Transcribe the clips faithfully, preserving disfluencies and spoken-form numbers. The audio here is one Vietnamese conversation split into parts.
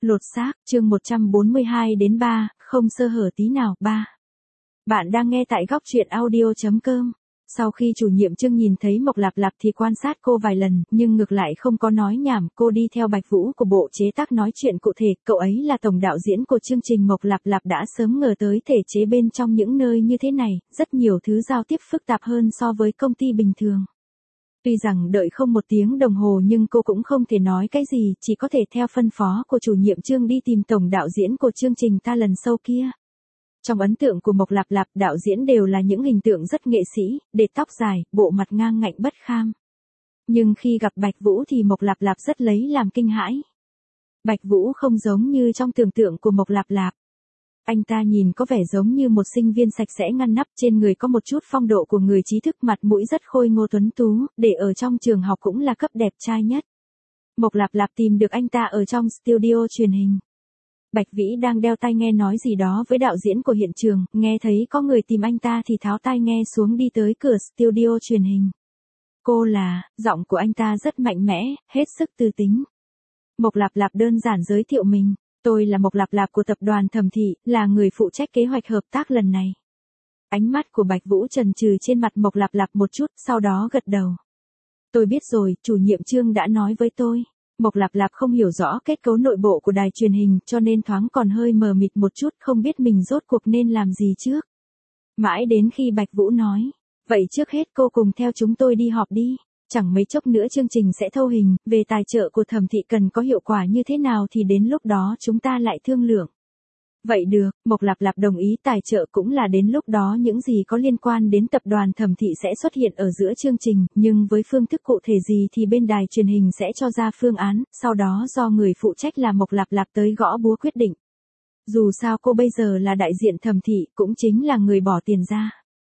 Lột xác, chương một trăm bốn mươi hai đến ba, không sơ hở tí nào, ba. Bạn đang nghe tại góc truyện audio chấm com. Sau khi chủ nhiệm Trương nhìn thấy Mộc Lạp Lạp thì quan sát cô vài lần, nhưng ngược lại không có nói nhảm, cô đi theo Bạch Vũ của bộ chế tác nói chuyện cụ thể, cậu ấy là tổng đạo diễn của chương trình. Mộc Lạp Lạp đã sớm ngờ tới thể chế bên trong những nơi như thế này, rất nhiều thứ giao tiếp phức tạp hơn so với công ty bình thường. Tuy rằng đợi không một tiếng đồng hồ nhưng cô cũng không thể nói cái gì, chỉ có thể theo phân phó của chủ nhiệm Trương đi tìm tổng đạo diễn của chương trình Talent Show kia. Trong ấn tượng của Mộc Lạp Lạp, đạo diễn đều là những hình tượng rất nghệ sĩ, để tóc dài, bộ mặt ngang ngạnh bất kham. Nhưng khi gặp Bạch Vũ thì Mộc Lạp Lạp rất lấy làm kinh hãi. Bạch Vũ không giống như trong tưởng tượng của Mộc Lạp Lạp. Anh ta nhìn có vẻ giống như một sinh viên sạch sẽ ngăn nắp, trên người có một chút phong độ của người trí thức, mặt mũi rất khôi ngô tuấn tú, để ở trong trường học cũng là cấp đẹp trai nhất. Mộc Lạp Lạp tìm được anh ta ở trong studio truyền hình. Bạch Vĩ đang đeo tai nghe nói gì đó với đạo diễn của hiện trường, nghe thấy có người tìm anh ta thì tháo tai nghe xuống đi tới cửa studio truyền hình. Cô là, giọng của anh ta rất mạnh mẽ, hết sức tư tính. Mộc Lạp Lạp đơn giản giới thiệu mình. Tôi là Mộc Lạp Lạp của tập đoàn Thẩm Thị, là người phụ trách kế hoạch hợp tác lần này. Ánh mắt của Bạch Vũ chần chừ trên mặt Mộc Lạp Lạp một chút, sau đó gật đầu. Tôi biết rồi, chủ nhiệm Trương đã nói với tôi. Mộc Lạp Lạp không hiểu rõ kết cấu nội bộ của đài truyền hình, cho nên thoáng còn hơi mờ mịt một chút, không biết mình rốt cuộc nên làm gì trước. Mãi đến khi Bạch Vũ nói, vậy trước hết cô cùng theo chúng tôi đi họp đi. Chẳng mấy chốc nữa chương trình sẽ thâu hình, về tài trợ của Thẩm Thị cần có hiệu quả như thế nào thì đến lúc đó chúng ta lại thương lượng. Vậy được, Mộc Lạp Lạp đồng ý, tài trợ cũng là đến lúc đó những gì có liên quan đến tập đoàn Thẩm Thị sẽ xuất hiện ở giữa chương trình, nhưng với phương thức cụ thể gì thì bên đài truyền hình sẽ cho ra phương án, sau đó do người phụ trách là Mộc Lạp Lạp tới gõ búa quyết định. Dù sao cô bây giờ là đại diện Thẩm Thị, cũng chính là người bỏ tiền ra.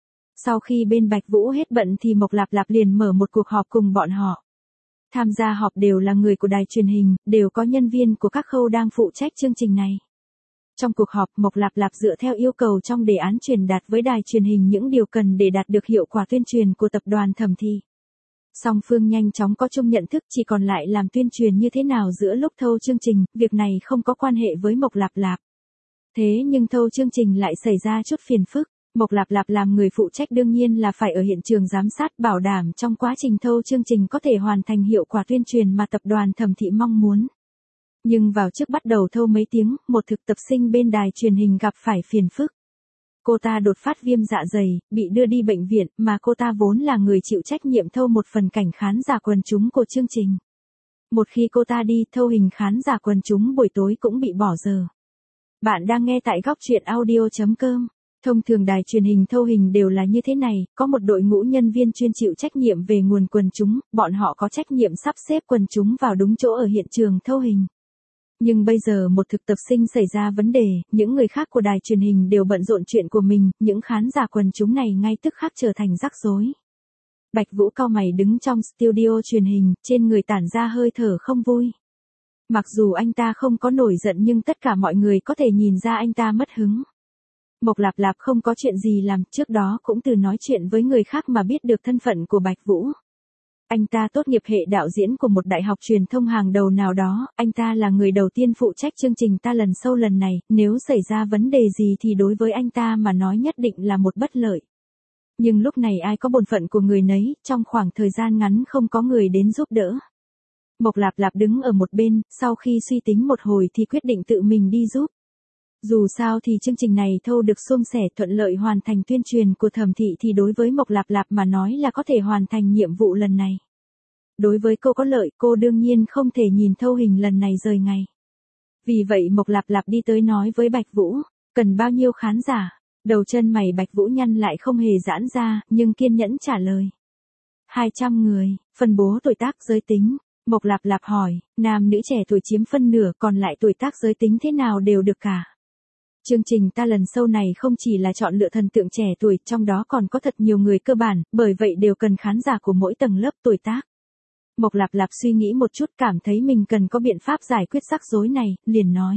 Sau khi bên Bạch Vũ hết bận thì Mộc Lạp Lạp liền mở một cuộc họp cùng bọn họ. Tham gia họp đều là người của đài truyền hình, đều có nhân viên của các khâu đang phụ trách chương trình này. Trong cuộc họp, Mộc Lạp Lạp dựa theo yêu cầu trong đề án truyền đạt với đài truyền hình những điều cần để đạt được hiệu quả tuyên truyền của tập đoàn Thẩm Thị. Song phương nhanh chóng có chung nhận thức, chỉ còn lại làm tuyên truyền như thế nào giữa lúc thâu chương trình, việc này không có quan hệ với Mộc Lạp Lạp. Thế nhưng thâu chương trình lại xảy ra chút phiền phức. Mộc Lạp Lạp làm người phụ trách đương nhiên là phải ở hiện trường giám sát, bảo đảm trong quá trình thâu chương trình có thể hoàn thành hiệu quả tuyên truyền mà tập đoàn Thẩm Thị mong muốn. Nhưng vào trước bắt đầu thâu mấy tiếng, một thực tập sinh bên đài truyền hình gặp phải phiền phức. Cô ta đột phát viêm dạ dày, bị đưa đi bệnh viện, mà cô ta vốn là người chịu trách nhiệm thâu một phần cảnh khán giả quần chúng của chương trình. Một khi cô ta đi, thâu hình khán giả quần chúng buổi tối cũng bị bỏ giờ. Bạn đang nghe tại góc truyện audio chấm com. Thông thường đài truyền hình thâu hình đều là như thế này, có một đội ngũ nhân viên chuyên chịu trách nhiệm về nguồn quần chúng, bọn họ có trách nhiệm sắp xếp quần chúng vào đúng chỗ ở hiện trường thâu hình. Nhưng bây giờ một thực tập sinh xảy ra vấn đề, những người khác của đài truyền hình đều bận rộn chuyện của mình, những khán giả quần chúng này ngay tức khắc trở thành rắc rối. Bạch Vũ cau mày đứng trong studio truyền hình, trên người tản ra hơi thở không vui. Mặc dù anh ta không có nổi giận nhưng tất cả mọi người có thể nhìn ra anh ta mất hứng. Mộc Lạp Lạp không có chuyện gì làm, trước đó cũng từ nói chuyện với người khác mà biết được thân phận của Bạch Vũ. Anh ta tốt nghiệp hệ đạo diễn của một đại học truyền thông hàng đầu nào đó, anh ta là người đầu tiên phụ trách chương trình Talent Show lần này, nếu xảy ra vấn đề gì thì đối với anh ta mà nói nhất định là một bất lợi. Nhưng lúc này ai có bổn phận của người nấy, trong khoảng thời gian ngắn không có người đến giúp đỡ. Mộc Lạp Lạp đứng ở một bên, sau khi suy tính một hồi thì quyết định tự mình đi giúp. Dù sao thì chương trình này thâu được suôn sẻ, thuận lợi hoàn thành tuyên truyền của Thẩm Thị thì đối với Mộc Lạp Lạp mà nói là có thể hoàn thành nhiệm vụ lần này. Đối với cô có lợi, cô đương nhiên không thể nhìn thâu hình lần này rời ngày. Vì vậy Mộc Lạp Lạp đi tới nói với Bạch Vũ, cần bao nhiêu khán giả? Đầu chân mày Bạch Vũ nhăn lại không hề giãn ra, nhưng kiên nhẫn trả lời. hai trăm người, phân bố tuổi tác giới tính. Mộc Lạp Lạp hỏi, nam nữ trẻ tuổi chiếm phân nửa, còn lại tuổi tác giới tính thế nào đều được cả. Chương trình Talent Show này không chỉ là chọn lựa thần tượng trẻ tuổi, trong đó còn có thật nhiều người cơ bản, bởi vậy đều cần khán giả của mỗi tầng lớp tuổi tác. Mộc Lạp Lạp suy nghĩ một chút, cảm thấy mình cần có biện pháp giải quyết rắc rối này, liền nói.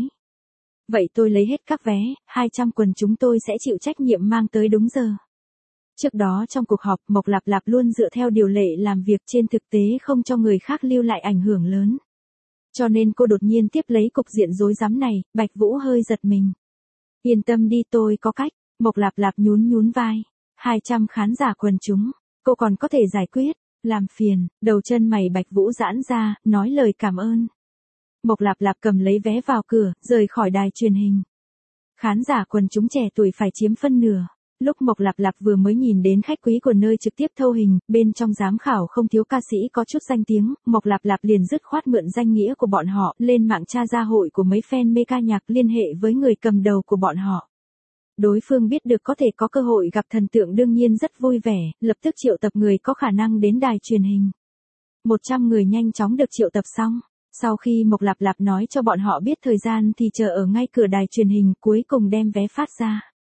Vậy tôi lấy hết các vé, hai trăm quần chúng tôi sẽ chịu trách nhiệm mang tới đúng giờ. Trước đó trong cuộc họp, Mộc Lạp Lạp luôn dựa theo điều lệ làm việc, trên thực tế không cho người khác lưu lại ảnh hưởng lớn. Cho nên cô đột nhiên tiếp lấy cục diện rối rắm này, Bạch Vũ hơi giật mình. Yên tâm đi, tôi có cách. Mộc Lạp Lạp nhún nhún vai. hai trăm khán giả quần chúng, cô còn có thể giải quyết. Làm phiền, đầu chân mày Bạch Vũ giãn ra, nói lời cảm ơn. Mộc Lạp Lạp cầm lấy vé vào cửa, rời khỏi đài truyền hình. Khán giả quần chúng trẻ tuổi phải chiếm phân nửa. Lúc Mộc Lạp Lạp vừa mới nhìn đến khách quý của nơi trực tiếp thâu hình, bên trong giám khảo không thiếu ca sĩ có chút danh tiếng, Mộc Lạp Lạp liền dứt khoát mượn danh nghĩa của bọn họ, lên mạng tra ra hội của mấy fan mê ca nhạc liên hệ với người cầm đầu của bọn họ. Đối phương biết được có thể có cơ hội gặp thần tượng đương nhiên rất vui vẻ, lập tức triệu tập người có khả năng đến đài truyền hình. một trăm người nhanh chóng được triệu tập xong. Sau khi Mộc Lạp Lạp nói cho bọn họ biết thời gian thì chờ ở ngay cửa đài truyền hình, cuối cùng đem vé phát ra.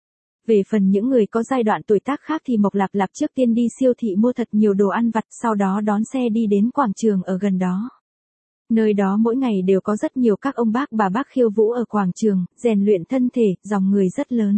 Về phần những người có giai đoạn tuổi tác khác thì Mộc Lạp Lạp trước tiên đi siêu thị mua thật nhiều đồ ăn vặt, sau đó đón xe đi đến quảng trường ở gần đó. Nơi đó mỗi ngày đều có rất nhiều các ông bác bà bác khiêu vũ ở quảng trường, rèn luyện thân thể, dòng người rất lớn.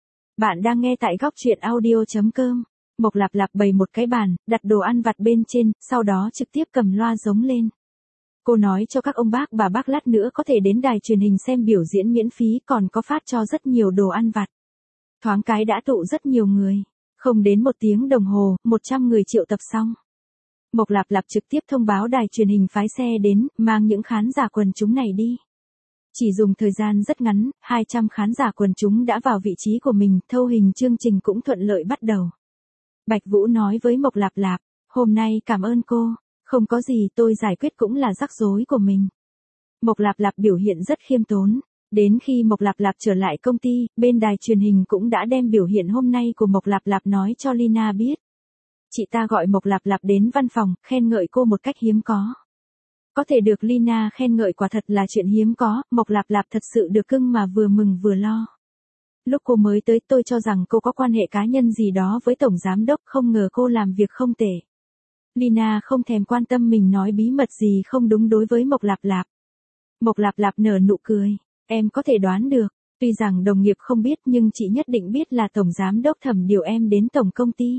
Bạn đang nghe tại góc truyện audio chấm com. Mộc Lạp Lạp bày một cái bàn, đặt đồ ăn vặt bên trên, sau đó trực tiếp cầm loa giống lên. Cô nói cho các ông bác bà bác lát nữa có thể đến đài truyền hình xem biểu diễn miễn phí, còn có phát cho rất nhiều đồ ăn vặt. Thoáng cái đã tụ rất nhiều người. Không đến một tiếng đồng hồ, một trăm người triệu tập xong. Mộc Lạp Lạp trực tiếp thông báo đài truyền hình phái xe đến, mang những khán giả quần chúng này đi. Chỉ dùng thời gian rất ngắn, hai trăm khán giả quần chúng đã vào vị trí của mình, thâu hình chương trình cũng thuận lợi bắt đầu. Bạch Vũ nói với Mộc Lạp Lạp, hôm nay cảm ơn cô, không có gì, tôi giải quyết cũng là rắc rối của mình. Mộc Lạp Lạp biểu hiện rất khiêm tốn. Đến khi Mộc Lạp Lạp trở lại công ty, bên đài truyền hình cũng đã đem biểu hiện hôm nay của Mộc Lạp Lạp nói cho Lina biết. Chị ta gọi Mộc Lạp Lạp đến văn phòng, khen ngợi cô một cách hiếm có. Có thể được Lina khen ngợi quả thật là chuyện hiếm có, Mộc Lạp Lạp thật sự được cưng mà vừa mừng vừa lo. Lúc cô mới tới tôi cho rằng cô có quan hệ cá nhân gì đó với Tổng Giám Đốc, không ngờ cô làm việc không tệ. Lina không thèm quan tâm mình nói bí mật gì không đúng đối với Mộc Lạp Lạp. Mộc Lạp Lạp nở nụ cười. Em có thể đoán được, tuy rằng đồng nghiệp không biết nhưng chị nhất định biết là Tổng Giám Đốc Thẩm điều em đến tổng công ty.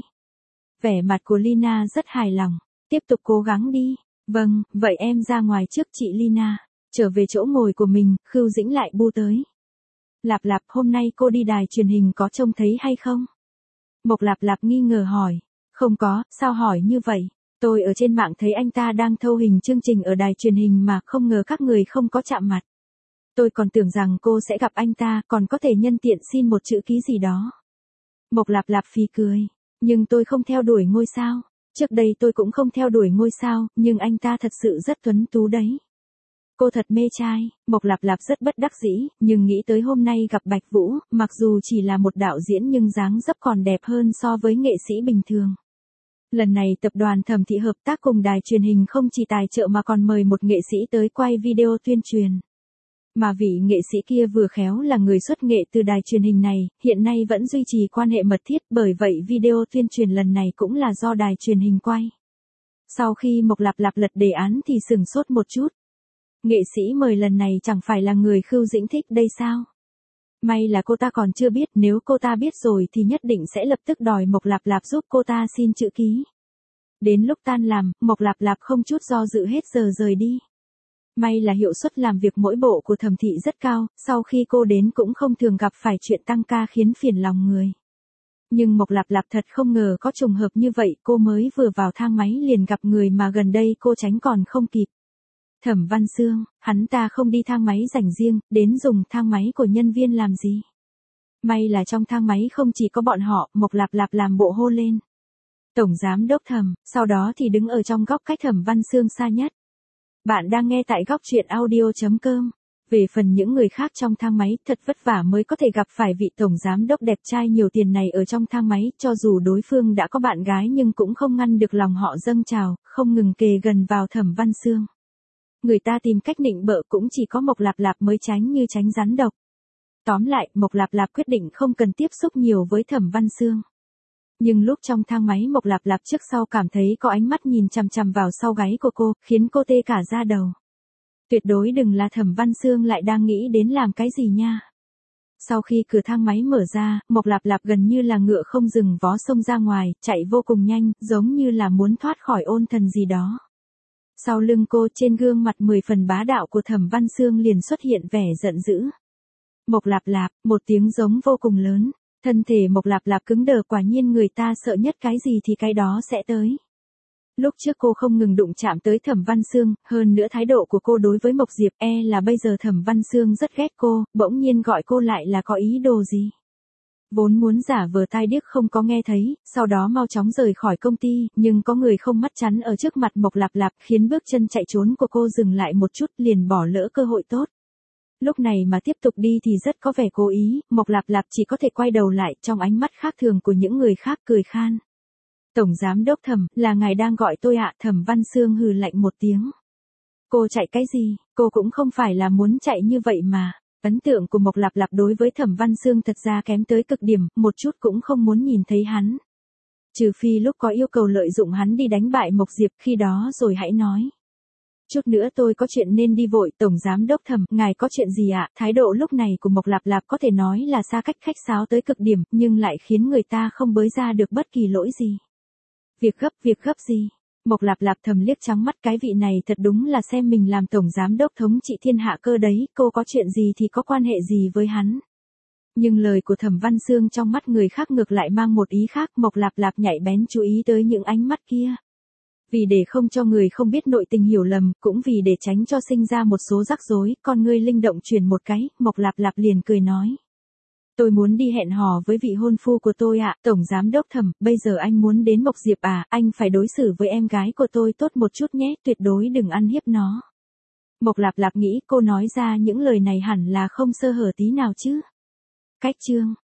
Vẻ mặt của Lina rất hài lòng, tiếp tục cố gắng đi. Vâng, vậy em ra ngoài trước chị Lina. Trở về chỗ ngồi của mình, Khưu Dĩnh lại bu tới. Lạp Lạp, hôm nay cô đi đài truyền hình có trông thấy hay không? Mộc Lạp Lạp nghi ngờ hỏi. Không có, sao hỏi như vậy? Tôi ở trên mạng thấy anh ta đang thâu hình chương trình ở đài truyền hình mà không ngờ các người không có chạm mặt. Tôi còn tưởng rằng cô sẽ gặp anh ta, còn có thể nhân tiện xin một chữ ký gì đó. Mộc Lạp Lạp phì cười. Nhưng tôi không theo đuổi ngôi sao. Trước đây tôi cũng không theo đuổi ngôi sao, nhưng anh ta thật sự rất tuấn tú đấy. Cô thật mê trai. Mộc Lạp Lạp rất bất đắc dĩ, nhưng nghĩ tới hôm nay gặp Bạch Vũ, mặc dù chỉ là một đạo diễn nhưng dáng dấp còn đẹp hơn so với nghệ sĩ bình thường. Lần này tập đoàn Thẩm Thị hợp tác cùng đài truyền hình không chỉ tài trợ mà còn mời một nghệ sĩ tới quay video tuyên truyền. Mà vị nghệ sĩ kia vừa khéo là người xuất nghệ từ đài truyền hình này, hiện nay vẫn duy trì quan hệ mật thiết, bởi vậy video tuyên truyền lần này cũng là do đài truyền hình quay. Sau khi Mộc Lạp Lạp lật đề án thì sửng sốt một chút. Nghệ sĩ mời lần này chẳng phải là người Khưu Dĩnh thích đây sao? May là cô ta còn chưa biết, nếu cô ta biết rồi thì nhất định sẽ lập tức đòi Mộc Lạp Lạp giúp cô ta xin chữ ký. Đến lúc tan làm, Mộc Lạp Lạp không chút do dự hết giờ rời đi. May là hiệu suất làm việc mỗi bộ của Thẩm Thị rất cao, sau khi cô đến cũng không thường gặp phải chuyện tăng ca khiến phiền lòng người. Nhưng Mộc Lạp Lạp thật không ngờ có trùng hợp như vậy, cô mới vừa vào thang máy liền gặp người mà gần đây cô tránh còn không kịp. Thẩm Văn Xương, hắn ta không đi thang máy dành riêng, đến dùng thang máy của nhân viên làm gì. May là trong thang máy không chỉ có bọn họ, Mộc Lạp Lạp làm bộ hô lên. Tổng Giám Đốc Thẩm, sau đó thì đứng ở trong góc cách Thẩm Văn Xương xa nhất. Bạn đang nghe tại góc truyện audio chấm com. Về phần những người khác trong thang máy, thật vất vả mới có thể gặp phải vị Tổng Giám Đốc đẹp trai nhiều tiền này ở trong thang máy, cho dù đối phương đã có bạn gái nhưng cũng không ngăn được lòng họ dâng trào, không ngừng kề gần vào Thẩm Văn Xương. Người ta tìm cách nịnh bợ cũng chỉ có Mộc Lạp Lạp mới tránh như tránh rắn độc. Tóm lại, Mộc Lạp Lạp quyết định không cần tiếp xúc nhiều với Thẩm Văn Xương. Nhưng lúc trong thang máy Mộc Lạp Lạp trước sau cảm thấy có ánh mắt nhìn chằm chằm vào sau gáy của cô, khiến cô tê cả da đầu. Tuyệt đối đừng là Thẩm Văn Xương lại đang nghĩ đến làm cái gì nha. Sau khi cửa thang máy mở ra, Mộc Lạp Lạp gần như là ngựa không dừng vó xông ra ngoài, chạy vô cùng nhanh, giống như là muốn thoát khỏi ôn thần gì đó. Sau lưng cô trên gương mặt mười phần bá đạo của Thẩm Văn Xương liền xuất hiện vẻ giận dữ. Mộc Lạp Lạp, một tiếng giống vô cùng lớn. Thân thể Mộc Lạp Lạp cứng đờ, quả nhiên người ta sợ nhất cái gì thì cái đó sẽ tới. Lúc trước cô không ngừng đụng chạm tới Thẩm Văn Xương, hơn nữa thái độ của cô đối với Mộc Diệp e là bây giờ Thẩm Văn Xương rất ghét cô, bỗng nhiên gọi cô lại là có ý đồ gì. Vốn muốn giả vờ tai điếc không có nghe thấy, sau đó mau chóng rời khỏi công ty, nhưng có người không mắt chắn ở trước mặt Mộc Lạp Lạp khiến bước chân chạy trốn của cô dừng lại một chút, liền bỏ lỡ cơ hội tốt. Lúc này mà tiếp tục đi thì rất có vẻ cố ý, Mộc Lạp Lạp chỉ có thể quay đầu lại, trong ánh mắt khác thường của những người khác cười khan. Tổng giám đốc Thẩm, là ngài đang gọi tôi ạ? Thẩm Văn Xương hừ lạnh một tiếng. Cô chạy cái gì, cô cũng không phải là muốn chạy như vậy mà. Ấn tượng của Mộc Lạp Lạp đối với Thẩm Văn Xương thật ra kém tới cực điểm, một chút cũng không muốn nhìn thấy hắn. Trừ phi lúc có yêu cầu lợi dụng hắn đi đánh bại Mộc Diệp, khi đó rồi hãy nói. Chút nữa tôi có chuyện nên đi vội. Tổng giám đốc Thẩm, ngài có chuyện gì ạ? Thái độ lúc này của Mộc Lạp Lạp có thể nói là xa cách khách sáo tới cực điểm, nhưng lại khiến người ta không bới ra được bất kỳ lỗi gì. Việc gấp, việc gấp gì? Mộc Lạp Lạp thầm liếc trắng mắt, cái vị này thật đúng là xem mình làm tổng giám đốc thống trị thiên hạ cơ đấy, cô có chuyện gì thì có quan hệ gì với hắn. Nhưng lời của Thẩm Văn Xương trong mắt người khác ngược lại mang một ý khác, Mộc Lạp Lạp nhạy bén chú ý tới những ánh mắt kia. Vì để không cho người không biết nội tình hiểu lầm, cũng vì để tránh cho sinh ra một số rắc rối, con ngươi linh động chuyển một cái, Mộc Lạp Lạp liền cười nói. Tôi muốn đi hẹn hò với vị hôn phu của tôi ạ. Tổng giám đốc Thẩm, bây giờ anh muốn đến Mộc Diệp à? Anh phải đối xử với em gái của tôi tốt một chút nhé, tuyệt đối đừng ăn hiếp nó. Mộc Lạp Lạp nghĩ cô nói ra những lời này hẳn là không sơ hở tí nào chứ. Cách chương